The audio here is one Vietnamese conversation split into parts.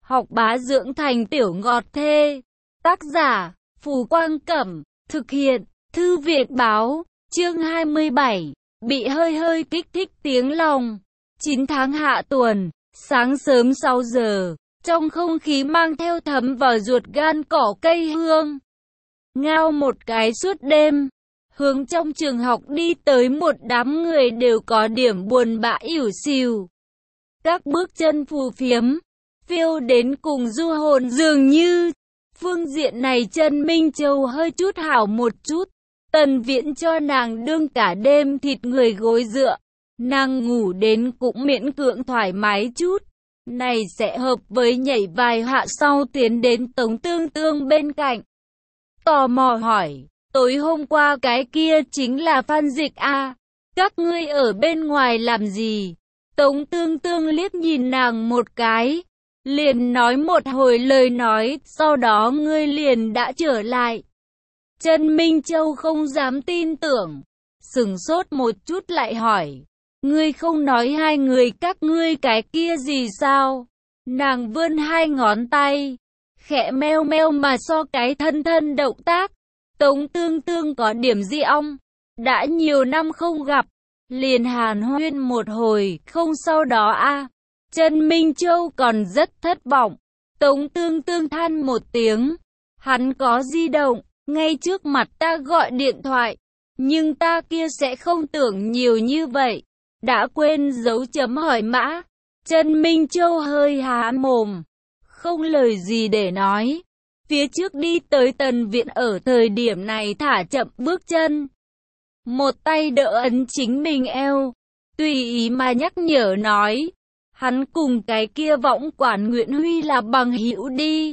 học bá dưỡng thành tiểu ngọt thê. Tác giả, Phù Quang Cẩm, thực hiện, Thư viện Báo, chương 27, bị hơi hơi kích thích tiếng lòng. 9 tháng hạ tuần, sáng sớm 6 giờ, trong không khí mang theo thấm vào ruột gan cỏ cây hương. Ngao một cái suốt đêm, hướng trong trường học đi tới một đám người đều có điểm buồn bã ỉu xìu. Các bước chân phù phiếm, phiêu đến cùng du hồn dường như. Phương diện này Trần Minh Châu hơi chút hảo một chút. Tần Viễn cho nàng đương cả đêm thịt người gối dựa. Nàng ngủ đến cũng miễn cưỡng thoải mái chút. Này sẽ hợp với nhảy vài hạ sau tiến đến Tống Tương Tương bên cạnh. Tò mò hỏi, tối hôm qua cái kia chính là Phan Dịch à? Các ngươi ở bên ngoài làm gì? Tống Tương Tương liếc nhìn nàng một cái, liền nói một hồi lời nói, sau đó ngươi liền đã trở lại. Trần Minh Châu không dám tin tưởng, sửng sốt một chút lại hỏi, ngươi không nói hai người các ngươi cái kia gì sao? Nàng vươn hai ngón tay, khẽ meo meo mà so cái thân thân động tác. Tống Tương Tương có điểm dị ong, đã nhiều năm không gặp, liền hàn huyên một hồi, không sau đó a. Trần Minh Châu còn rất thất vọng. Tống Tương Tương than một tiếng, hắn có di động, ngay trước mặt ta gọi điện thoại, nhưng ta kia sẽ không tưởng nhiều như vậy, đã quên dấu chấm hỏi mã. Trần Minh Châu hơi há mồm, không lời gì để nói. Phía trước đi tới Tần Viện ở thời điểm này thả chậm bước chân, một tay đỡ ấn chính mình eo, tùy ý mà nhắc nhở nói, hắn cùng cái kia võng quản Nguyễn Huy là bằng hữu đi.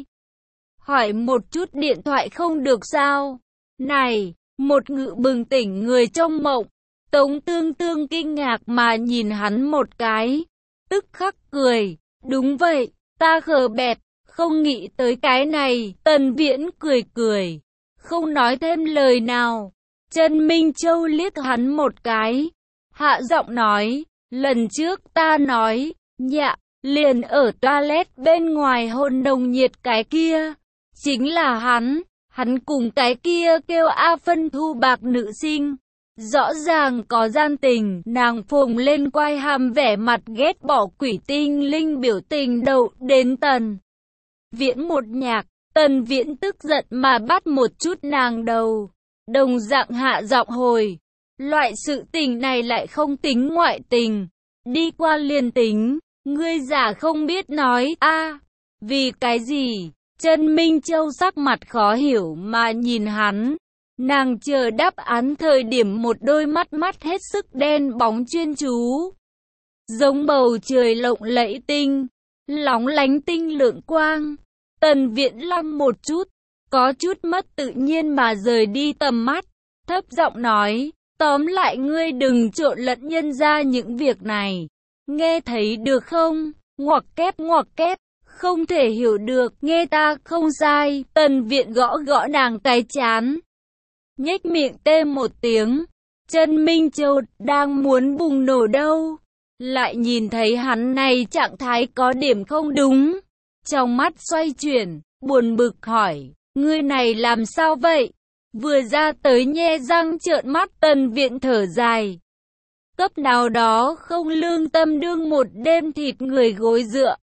Hỏi một chút điện thoại không được sao? Này, một ngự bừng tỉnh người trong mộng. Tống Tương Tương kinh ngạc mà nhìn hắn một cái, tức khắc cười, đúng vậy, ta khờ bẹt, không nghĩ tới cái này. Tần Viễn cười cười, không nói thêm lời nào. Trần Minh Châu liếc hắn một cái, hạ giọng nói, lần trước ta nói, dạ, liền ở toilet bên ngoài hôn nồng nhiệt cái kia, chính là hắn cùng cái kia kêu A Phân thu bạc nữ sinh, rõ ràng có gian tình. Nàng phồng lên quai hàm vẻ mặt ghét bỏ quỷ tinh linh biểu tình đầu đến Tần Viễn một nhạc. Tần Viễn tức giận mà bắt một chút nàng đầu, đồng dạng hạ giọng hồi, loại sự tình này lại không tính ngoại tình, đi qua liền tính, ngươi giả không biết nói a. Vì cái gì? Trần Minh Châu sắc mặt khó hiểu mà nhìn hắn, nàng chờ đáp án thời điểm một đôi mắt hết sức đen bóng chuyên chú, giống bầu trời lộng lẫy tinh, lóng lánh tinh lượng quang. Tần Viễn lăng một chút, có chút mất tự nhiên mà rời đi tầm mắt, thấp giọng nói, tóm lại ngươi đừng trộn lẫn nhân ra những việc này, nghe thấy được không? Ngoặc kép, không thể hiểu được, nghe ta không sai. Tần Viễn gõ gõ nàng cái chán, nhếch miệng tê một tiếng. Trần Minh Châu đang muốn bùng nổ đâu, lại nhìn thấy hắn này trạng thái có điểm không đúng, trong mắt xoay chuyển, buồn bực hỏi, ngươi này làm sao vậy? Vừa ra tới nhe răng trợn mắt. Tần Viễn thở dài, cấp nào đó không lương tâm đương một đêm thịt người gối dựa,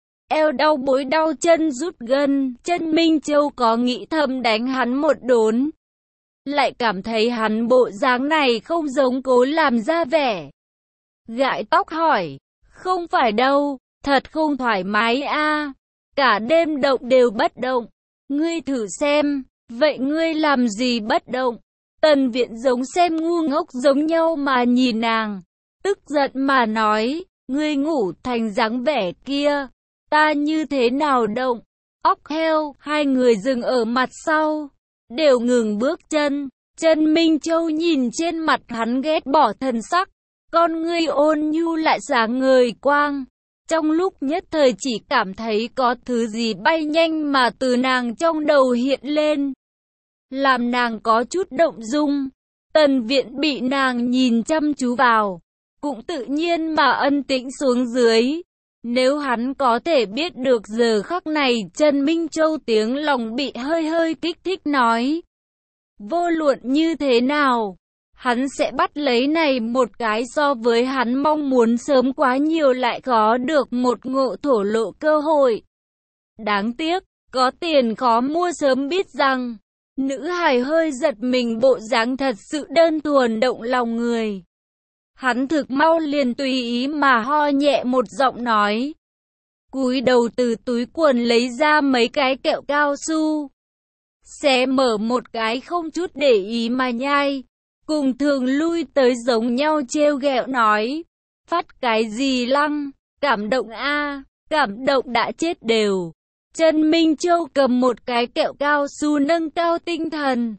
eo đau bối đau chân rút gân. Trần Minh Châu có nghĩ thầm đánh hắn một đốn, lại cảm thấy hắn bộ dáng này không giống cố làm ra vẻ, gãi tóc hỏi, không phải đâu, thật không thoải mái a, cả đêm động đều bất động, ngươi thử xem. Vậy ngươi làm gì bất động? Tần Viễn giống xem ngu ngốc giống nhau mà nhìn nàng, tức giận mà nói, ngươi ngủ thành dáng vẻ kia, ta như thế nào động? Óc heo. Hai người dừng ở mặt sau, đều ngừng bước chân. Trần Minh Châu nhìn trên mặt hắn ghét bỏ thần sắc, con ngươi ôn nhu lại sáng ngời quang. Trong lúc nhất thời chỉ cảm thấy có thứ gì bay nhanh mà từ nàng trong đầu hiện lên, làm nàng có chút động dung. Tần Viễn bị nàng nhìn chăm chú vào, cũng tự nhiên mà ân tĩnh xuống dưới. Nếu hắn có thể biết được giờ khắc này Trần Minh Châu tiếng lòng bị hơi hơi kích thích nói. Vô luận như thế nào, hắn sẽ bắt lấy này một cái so với hắn mong muốn sớm quá nhiều lại có được một ngộ thổ lộ cơ hội. Đáng tiếc, có tiền khó mua sớm biết rằng, nữ hài hơi giật mình bộ dáng thật sự đơn thuần động lòng người. Hắn thực mau liền tùy ý mà ho nhẹ một giọng nói. Cúi đầu từ túi quần lấy ra mấy cái kẹo cao su. Xé mở một cái không chút để ý mà nhai. Cùng thường lui tới giống nhau trêu ghẹo nói. Phát cái gì lăng, cảm động a, cảm động đã chết đều. Trần Minh Châu cầm một cái kẹo cao su nâng cao tinh thần.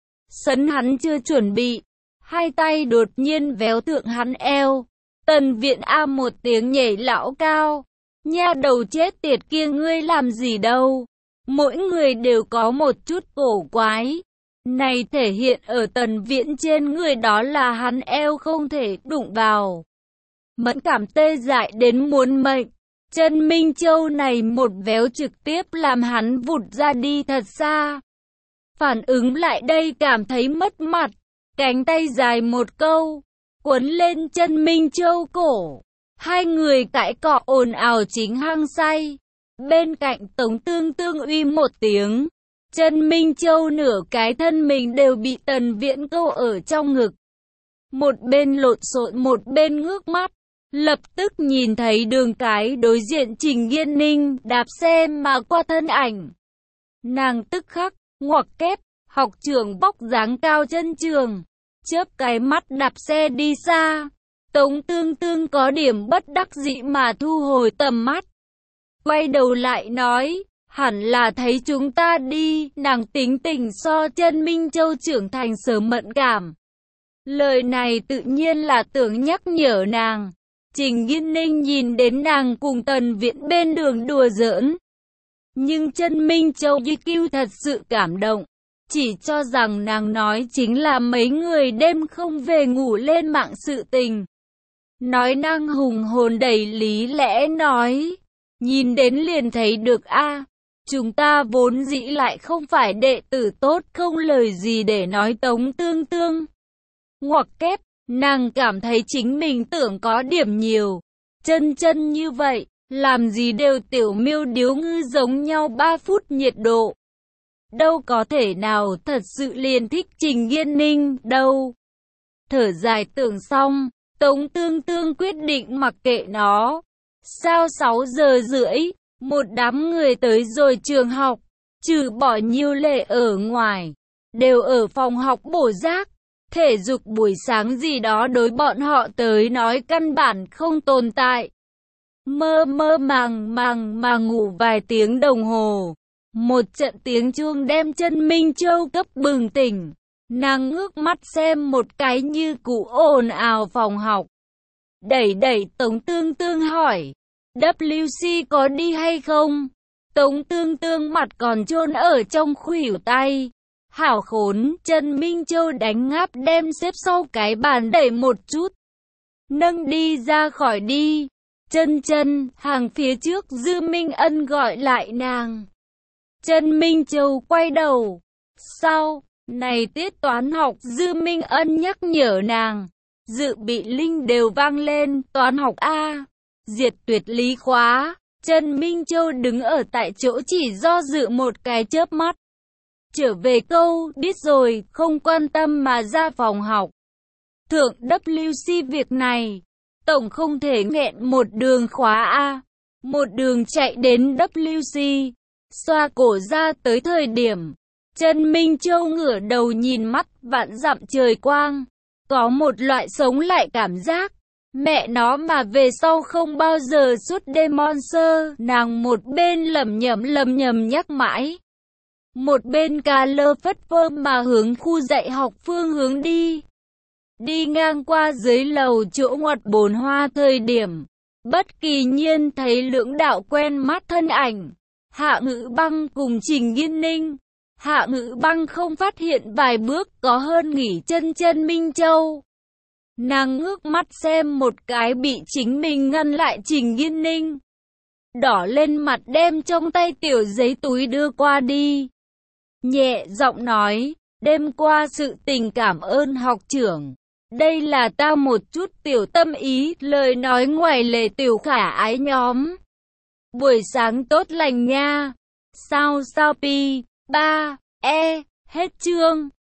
Sấn hắn chưa chuẩn bị. Hai tay đột nhiên véo thượng hắn eo. Tần Viện A một tiếng nhảy lão cao. Nha đầu chết tiệt kia ngươi làm gì đâu. Mỗi người đều có một chút cổ quái. Này thể hiện ở Tần Viện trên người đó là hắn eo không thể đụng vào. Mẫn cảm tê dại đến muốn mệnh. Trần Minh Châu này một véo trực tiếp làm hắn vụt ra đi thật xa. Phản ứng lại đây cảm thấy mất mặt. Cánh tay dài một câu, quấn lên Trần Minh Châu cổ. Hai người cãi cọ ồn ào chính hăng say. Bên cạnh Tống Tương Tương uy một tiếng. Trần Minh Châu nửa cái thân mình đều bị Tần Viễn câu ở trong ngực. Một bên lộn xộn một bên ngước mắt. Lập tức nhìn thấy đường cái đối diện Trình Nghiên Ninh đạp xe mà qua thân ảnh. Nàng tức khắc, ngoặc kép, học trưởng vóc dáng cao chân trường. Chớp cái mắt đạp xe đi xa. Tống Tương Tương có điểm bất đắc dĩ mà thu hồi tầm mắt. Quay đầu lại nói, hẳn là thấy chúng ta đi, nàng tính tình so Trần Minh Châu trưởng thành sớm mẫn cảm. Lời này tự nhiên là tưởng nhắc nhở nàng. Trình Nghiên Ninh nhìn đến nàng cùng Tần Viễn bên đường đùa giỡn. Nhưng Trần Minh Châu IQ thật sự cảm động. Chỉ cho rằng nàng nói chính là mấy người đêm không về ngủ lên mạng sự tình. Nói năng hùng hồn đầy lý lẽ nói. Nhìn đến liền thấy được a, chúng ta vốn dĩ lại không phải đệ tử tốt không lời gì để nói Tống Tương Tương. Ngoặc kép, nàng cảm thấy chính mình tưởng có điểm nhiều. Chân như vậy, làm gì đều tiểu miêu điếu ngư giống nhau 3 phút nhiệt độ. Đâu có thể nào thật sự liền thích Trình Nghiên Ninh đâu. Thở dài tưởng xong, Tống Tương Tương quyết định mặc kệ nó. Sao 6 giờ rưỡi, một đám người tới rồi trường học, trừ bỏ Nhiêu Lệ ở ngoài, đều ở phòng học bổ giác. Thể dục buổi sáng gì đó đối bọn họ tới nói căn bản không tồn tại. Mơ màng mà ngủ vài tiếng đồng hồ. Một trận tiếng chuông đem Trần Minh Châu cấp bừng tỉnh. Nàng ngước mắt xem một cái như cũ ồn ào phòng học. Đẩy Tống Tương Tương hỏi. WC có đi hay không? Tống Tương Tương mặt còn chôn ở trong khuỷu tay. Hảo khốn, Trần Minh Châu đánh ngáp đem xếp sau cái bàn đẩy một chút. Nâng đi ra khỏi đi. Chân, hàng phía trước Dư Minh Ân gọi lại nàng. Trần Minh Châu quay đầu. Sau, này tiết toán học Dư Minh Ân nhắc nhở nàng. Dự bị linh đều vang lên, toán học A. Diệt tuyệt lý khóa. Trần Minh Châu đứng ở tại chỗ chỉ do dự một cái chớp mắt. Trở về câu, biết rồi, không quan tâm mà ra phòng học. Thượng WC việc này, tổng không thể nghẹn một đường khóa A. Một đường chạy đến WC. Xoa cổ ra tới thời điểm. Trần Minh Châu ngửa đầu nhìn mắt vạn dặm trời quang. Có một loại sống lại cảm giác. Mẹ nó mà về sau không bao giờ suốt đêm monster. Nàng một bên lẩm nhẩm nhắc mãi. Một bên cà lơ phất phơ mà hướng khu dạy học phương hướng đi. Đi ngang qua dưới lầu chỗ ngoặt bồn hoa thời điểm. Bất kỳ nhiên thấy lưỡng đạo quen mắt thân ảnh. Hạ Ngữ Băng cùng Trình Nghiên Ninh. Hạ Ngữ Băng không phát hiện vài bước có hơn nghỉ chân Trần Minh Châu. Nàng ngước mắt xem một cái bị chính mình ngăn lại Trình Nghiên Ninh. đỏ lên mặt đem trong tay tiểu giấy túi đưa qua đi. Nhẹ giọng nói, đêm qua sự tình cảm ơn học trưởng. Đây là tao một chút tiểu tâm ý, lời nói ngoài lề tiểu khả ái nhóm. Buổi sáng tốt lành nha. Sao pi, 3, hết chương.